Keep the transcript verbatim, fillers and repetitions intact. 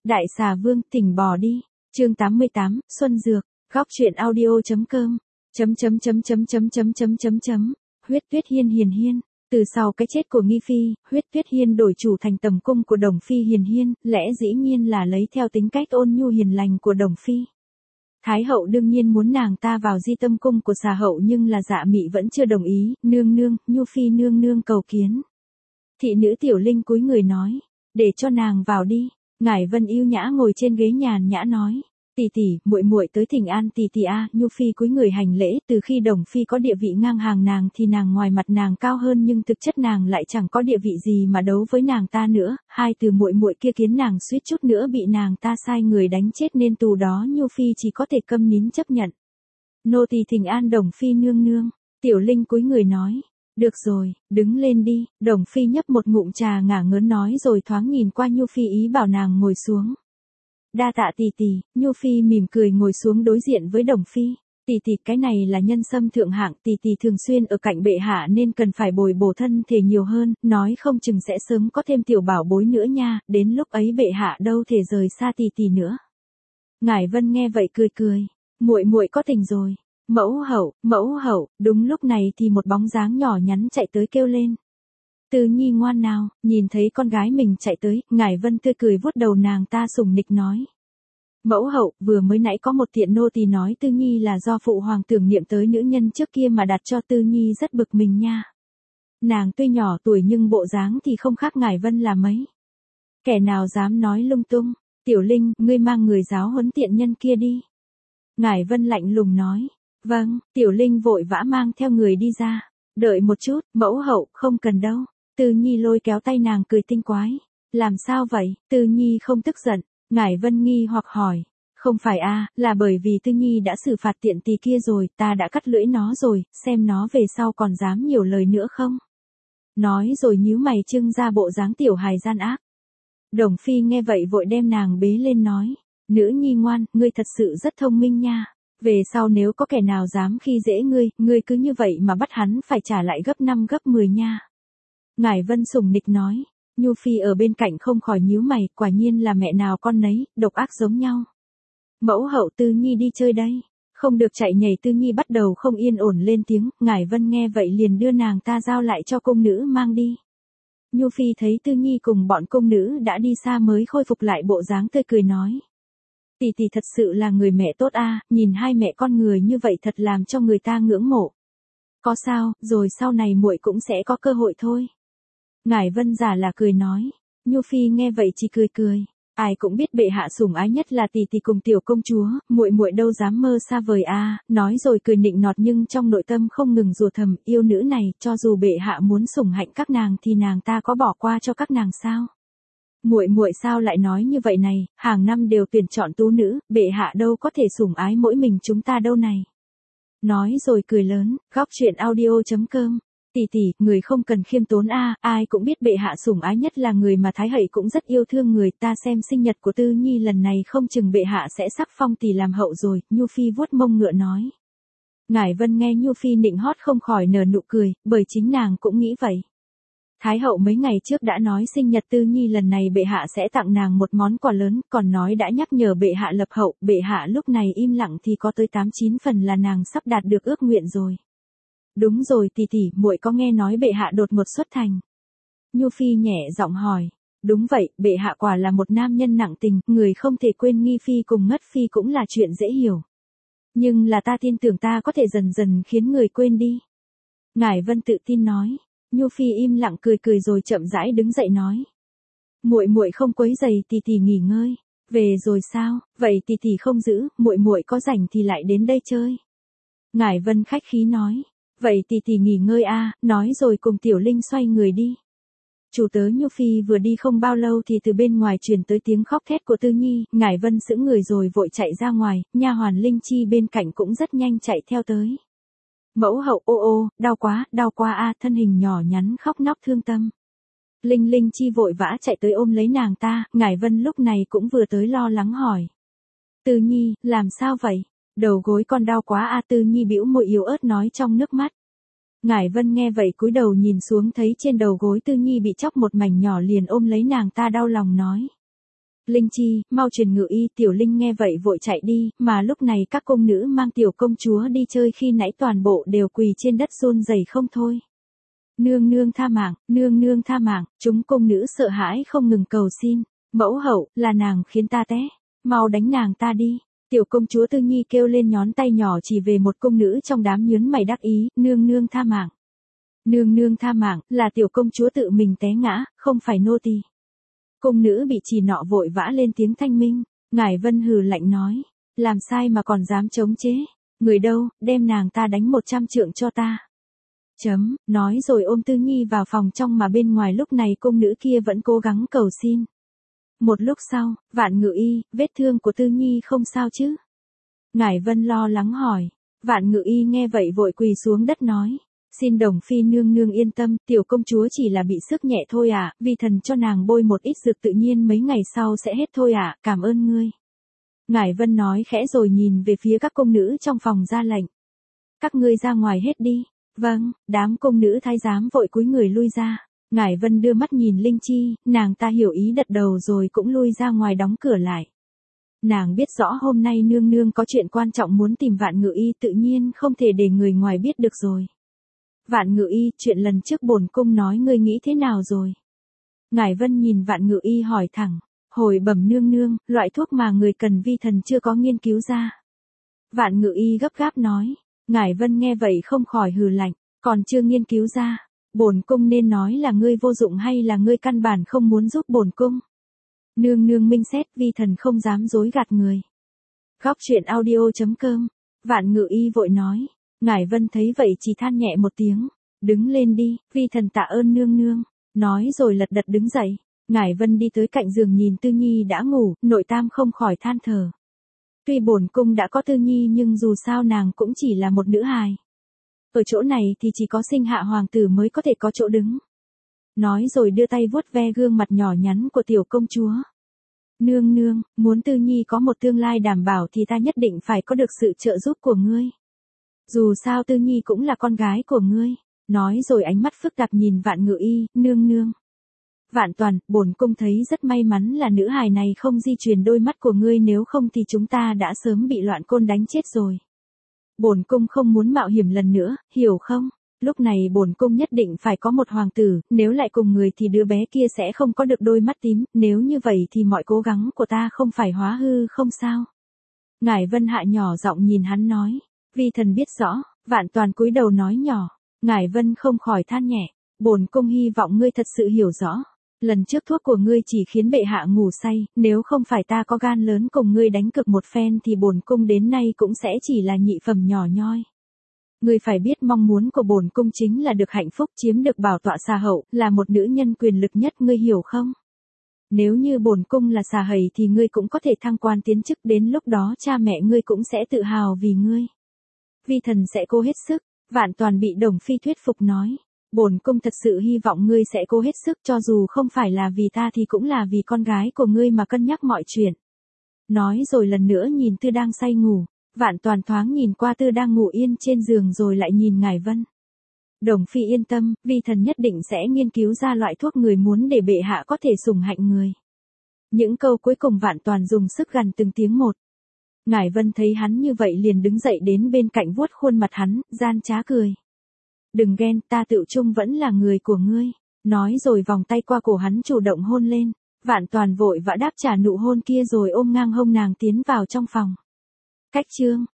Đại xà vương, tỉnh bò đi. Chương tám mươi tám, Xuân Dược, góc truyện audio.com. Chấm chấm chấm chấm chấm chấm chấm chấm chấm. Huyết Tuyết Hiên Hiền Hiên. Từ sau cái chết của Nghi Phi, Huyết Tuyết Hiên đổi chủ thành tầm cung của Đồng Phi Hiền Hiên, lẽ dĩ nhiên là lấy theo tính cách ôn nhu hiền lành của Đồng Phi. Thái hậu đương nhiên muốn nàng ta vào di tâm cung của xà hậu, nhưng là Dạ Mị vẫn chưa đồng ý. Nương nương, Nhu Phi nương nương cầu kiến. Thị nữ Tiểu Linh cúi người nói, để cho nàng vào đi. Ngải Vân yêu nhã ngồi trên ghế nhàn nhã nói, tỷ tỷ, muội muội tới thỉnh an tỷ tỷ a. Nhu Phi cúi người hành lễ. Từ khi Đồng Phi có địa vị ngang hàng nàng thì nàng ngoài mặt nàng cao hơn, nhưng thực chất nàng lại chẳng có địa vị gì mà đấu với nàng ta nữa. Hai từ muội muội kia khiến nàng suýt chút nữa bị nàng ta sai người đánh chết, nên tù đó Nhu Phi chỉ có thể câm nín chấp nhận. Nô tỳ thỉnh an Đồng Phi nương nương. Tiểu Linh cúi người nói, được rồi, đứng lên đi. Đồng Phi nhấp một ngụm trà ngả ngớn nói, rồi thoáng nhìn qua Nhu Phi ý bảo nàng ngồi xuống. Đa tạ tỷ tỷ. Nhu Phi mỉm cười ngồi xuống đối diện với Đồng Phi. Tỷ tỷ, cái này là nhân sâm thượng hạng, tỷ tỷ thường xuyên ở cạnh bệ hạ nên cần phải bồi bổ thân thể nhiều hơn, nói không chừng sẽ sớm có thêm tiểu bảo bối nữa nha, đến lúc ấy bệ hạ đâu thể rời xa tỷ tỷ nữa. Ngải Vân nghe vậy cười cười, muội muội có tình rồi. Mẫu hậu, mẫu hậu. Đúng lúc này thì một bóng dáng nhỏ nhắn chạy tới kêu lên. Tư Nhi ngoan nào. Nhìn thấy con gái mình chạy tới, Ngải Vân tươi cười vuốt đầu nàng ta sủng nịch nói. Mẫu hậu, vừa mới nãy có một tiện nô tỳ nói Tư Nhi là do phụ hoàng tưởng niệm tới nữ nhân trước kia mà đặt cho Tư Nhi, rất bực mình nha. Nàng tuy nhỏ tuổi nhưng bộ dáng thì không khác Ngải Vân là mấy. Kẻ nào dám nói lung tung. Tiểu Linh, ngươi mang người giáo huấn tiện nhân kia đi. Ngải Vân lạnh lùng nói. Vâng. Tiểu Linh vội vã mang theo người đi ra. Đợi một chút, mẫu hậu, không cần đâu. Tư Nhi lôi kéo tay nàng cười tinh quái. Làm sao vậy? Tư Nhi không tức giận. Ngải Vân nghi hoặc hỏi. Không phải a, là bởi vì Tư Nhi đã xử phạt tiện tỳ kia rồi, ta đã cắt lưỡi nó rồi, xem nó về sau còn dám nhiều lời nữa không? Nói rồi nhíu mày trưng ra bộ dáng tiểu hài gian ác. Đồng Phi nghe vậy vội đem nàng bế lên nói. Nữ nhi ngoan, ngươi thật sự rất thông minh nha. Về sau nếu có kẻ nào dám khi dễ ngươi, ngươi cứ như vậy mà bắt hắn phải trả lại gấp năm gấp mười nha. Ngải Vân sủng nịch nói. Nhu Phi ở bên cạnh không khỏi nhíu mày, quả nhiên là mẹ nào con nấy, độc ác giống nhau. Mẫu hậu, Tư Nhi đi chơi đây. Không được chạy nhảy. Tư Nhi bắt đầu không yên ổn lên tiếng. Ngải Vân nghe vậy liền đưa nàng ta giao lại cho cung nữ mang đi. Nhu Phi thấy Tư Nhi cùng bọn cung nữ đã đi xa mới khôi phục lại bộ dáng tươi cười nói. Tỷ tỷ thật sự là người mẹ tốt a, nhìn hai mẹ con người như vậy thật làm cho người ta ngưỡng mộ. Có sao, rồi sau này muội cũng sẽ có cơ hội thôi. Ngải Vân giả là cười nói. Nhu Phi nghe vậy chỉ cười cười. Ai cũng biết bệ hạ sủng ái nhất là tỷ tỷ cùng tiểu công chúa, muội muội đâu dám mơ xa vời a. Nói rồi cười nịnh nọt nhưng trong nội tâm không ngừng rủa thầm, yêu nữ này, cho dù bệ hạ muốn sủng hạnh các nàng thì nàng ta có bỏ qua cho các nàng sao? Muội muội sao lại nói như vậy này, hàng năm đều tuyển chọn tú nữ, bệ hạ đâu có thể sủng ái mỗi mình chúng ta đâu này. Nói rồi cười lớn, góc truyện audio.com. Tỷ tỷ, người không cần khiêm tốn a, ai cũng biết bệ hạ sủng ái nhất là người mà Thái hậu cũng rất yêu thương người, ta xem sinh nhật của Tư Nhi lần này không chừng bệ hạ sẽ sắc phong tỷ làm hậu rồi. Nhu Phi vuốt mông ngựa nói. Ngải Vân nghe Nhu Phi nịnh hót không khỏi nở nụ cười, bởi chính nàng cũng nghĩ vậy. Thái hậu mấy ngày trước đã nói sinh nhật Tư Nhi lần này bệ hạ sẽ tặng nàng một món quà lớn, còn nói đã nhắc nhở bệ hạ lập hậu, bệ hạ lúc này im lặng thì có tới tám chín phần là nàng sắp đạt được ước nguyện rồi. Đúng rồi tỷ tỷ, muội có nghe nói bệ hạ đột ngột xuất thành. Nhu Phi nhẹ giọng hỏi. Đúng vậy, bệ hạ quả là một nam nhân nặng tình, người không thể quên Nghi Phi cùng Ngất Phi cũng là chuyện dễ hiểu. Nhưng là ta tin tưởng ta có thể dần dần khiến người quên đi. Ngải Vân tự tin nói. Nhu Phi im lặng cười cười rồi chậm rãi đứng dậy nói. Muội muội không quấy rầy tỷ tỷ nghỉ ngơi. Về rồi sao? Vậy tỷ tỷ không giữ, muội muội có rảnh thì lại đến đây chơi. Ngải Vân khách khí nói. Vậy tỷ tỷ nghỉ ngơi a, nói rồi cùng Tiểu Linh xoay người đi. Chủ tớ Nhu Phi vừa đi không bao lâu thì từ bên ngoài truyền tới tiếng khóc thét của Tư Nhi, Ngải Vân sững người rồi vội chạy ra ngoài, nha hoàn Linh Chi bên cạnh cũng rất nhanh chạy theo tới. Mẫu hậu, ô ô, đau quá, đau quá a, thân hình nhỏ nhắn khóc nóc thương tâm. Linh Linh Chi vội vã chạy tới ôm lấy nàng ta, Ngải Vân lúc này cũng vừa tới lo lắng hỏi. Tư Nhi, làm sao vậy? Đầu gối con đau quá a. Tư Nhi bĩu môi yếu ớt nói trong nước mắt. Ngải Vân nghe vậy cúi đầu nhìn xuống thấy trên đầu gối Tư Nhi bị chóc một mảnh nhỏ liền ôm lấy nàng ta đau lòng nói. Linh Chi, mau truyền ngự y. Tiểu Linh nghe vậy vội chạy đi, mà lúc này các cung nữ mang tiểu công chúa đi chơi khi nãy toàn bộ đều quỳ trên đất run rẩy không thôi. Nương nương tha mạng, nương nương tha mạng, chúng cung nữ sợ hãi không ngừng cầu xin. Mẫu hậu, là nàng khiến ta té, mau đánh nàng ta đi. Tiểu công chúa Tư Nhi kêu lên nhón tay nhỏ chỉ về một cung nữ trong đám nhớn mày đắc ý, nương nương tha mạng. Nương nương tha mạng, là tiểu công chúa tự mình té ngã, không phải nô tỳ. Cung nữ bị chỉ nọ vội vã lên tiếng thanh minh, Ngải Vân hừ lạnh nói, làm sai mà còn dám chống chế, người đâu, đem nàng ta đánh một trăm trượng cho ta. Chấm, nói rồi ôm Tư Nhi vào phòng trong mà bên ngoài lúc này cung nữ kia vẫn cố gắng cầu xin. Một lúc sau, Vạn Ngự Y, vết thương của Tư Nhi không sao chứ? Ngải Vân lo lắng hỏi, Vạn Ngự Y nghe vậy vội quỳ xuống đất nói. Xin Đồng Phi nương nương yên tâm, tiểu công chúa chỉ là bị sức nhẹ thôi ạ, à, vì thần cho nàng bôi một ít dược tự nhiên mấy ngày sau sẽ hết thôi ạ, à, cảm ơn ngươi. Ngải Vân nói khẽ rồi nhìn về phía các cung nữ trong phòng ra lệnh. Các ngươi ra ngoài hết đi. Vâng, đám cung nữ thái giám vội cúi người lui ra. Ngải Vân đưa mắt nhìn Linh Chi, nàng ta hiểu ý đật đầu rồi cũng lui ra ngoài đóng cửa lại. Nàng biết rõ hôm nay nương nương có chuyện quan trọng muốn tìm Vạn Ngự Y tự nhiên không thể để người ngoài biết được rồi. Vạn Ngự Y, chuyện lần trước bổn cung nói ngươi nghĩ thế nào rồi? Ngải Vân nhìn Vạn Ngự Y hỏi thẳng, hồi bẩm nương nương, loại thuốc mà người cần vi thần chưa có nghiên cứu ra. Vạn Ngự Y gấp gáp nói, Ngải Vân nghe vậy không khỏi hừ lạnh, còn chưa nghiên cứu ra, bổn cung nên nói là ngươi vô dụng hay là ngươi căn bản không muốn giúp bổn cung? Nương nương minh xét, vi thần không dám dối gạt người. Góc truyện audio chấm com, Vạn Ngự Y vội nói. Ngải Vân thấy vậy chỉ than nhẹ một tiếng, đứng lên đi, vi thần tạ ơn nương nương, nói rồi lật đật đứng dậy. Ngải Vân đi tới cạnh giường nhìn Tư Nhi đã ngủ, nội tam không khỏi than thở. Tuy bổn cung đã có Tư Nhi nhưng dù sao nàng cũng chỉ là một nữ hài. Ở chỗ này thì chỉ có sinh hạ hoàng tử mới có thể có chỗ đứng. Nói rồi đưa tay vuốt ve gương mặt nhỏ nhắn của tiểu công chúa. Nương nương, muốn Tư Nhi có một tương lai đảm bảo thì ta nhất định phải có được sự trợ giúp của ngươi. Dù sao Tư Nhi cũng là con gái của ngươi. Nói rồi ánh mắt phức tạp nhìn Vạn Ngự Y, nương nương. Vạn Toàn, bổn cung thấy rất may mắn là nữ hài này không di truyền đôi mắt của ngươi, nếu không thì chúng ta đã sớm bị Loạn Côn đánh chết rồi. Bổn cung không muốn mạo hiểm lần nữa, hiểu không? Lúc này bổn cung nhất định phải có một hoàng tử, nếu lại cùng người thì đứa bé kia sẽ không có được đôi mắt tím, nếu như vậy thì mọi cố gắng của ta không phải hóa hư không sao? Ngải Vân hạ nhỏ giọng nhìn hắn nói, vi thần biết rõ. Vạn Toàn cúi đầu nói nhỏ. Ngải Vân không khỏi than nhẹ, bổn cung hy vọng ngươi thật sự hiểu rõ. Lần trước thuốc của ngươi chỉ khiến bệ hạ ngủ say, nếu không phải ta có gan lớn cùng ngươi đánh cược một phen thì bổn cung đến nay cũng sẽ chỉ là nhị phẩm nhỏ nhoi. Ngươi phải biết mong muốn của bổn cung chính là được hạnh phúc, chiếm được bảo tọa xà hậu, là một nữ nhân quyền lực nhất, ngươi hiểu không? Nếu như bổn cung là xà hầy thì ngươi cũng có thể thăng quan tiến chức, đến lúc đó cha mẹ ngươi cũng sẽ tự hào vì ngươi. Vi thần sẽ cố hết sức. Vạn Toàn bị Đồng Phi thuyết phục nói, bổn cung thật sự hy vọng ngươi sẽ cố hết sức, cho dù không phải là vì ta thì cũng là vì con gái của ngươi mà cân nhắc mọi chuyện. Nói rồi lần nữa nhìn Tư đang say ngủ. Vạn Toàn thoáng nhìn qua Tư đang ngủ yên trên giường rồi lại nhìn Ngải Vân. Đồng Phi yên tâm, vi thần nhất định sẽ nghiên cứu ra loại thuốc người muốn để bệ hạ có thể sủng hạnh người. Những câu cuối cùng Vạn Toàn dùng sức gằn từng tiếng một. Ngải Vân thấy hắn như vậy liền đứng dậy đến bên cạnh vuốt khuôn mặt hắn, gian trá cười. Đừng ghen, ta tự chung vẫn là người của ngươi. Nói rồi vòng tay qua cổ hắn chủ động hôn lên. Vạn Toàn vội vã đáp trả nụ hôn kia rồi ôm ngang hông nàng tiến vào trong phòng. Cách chương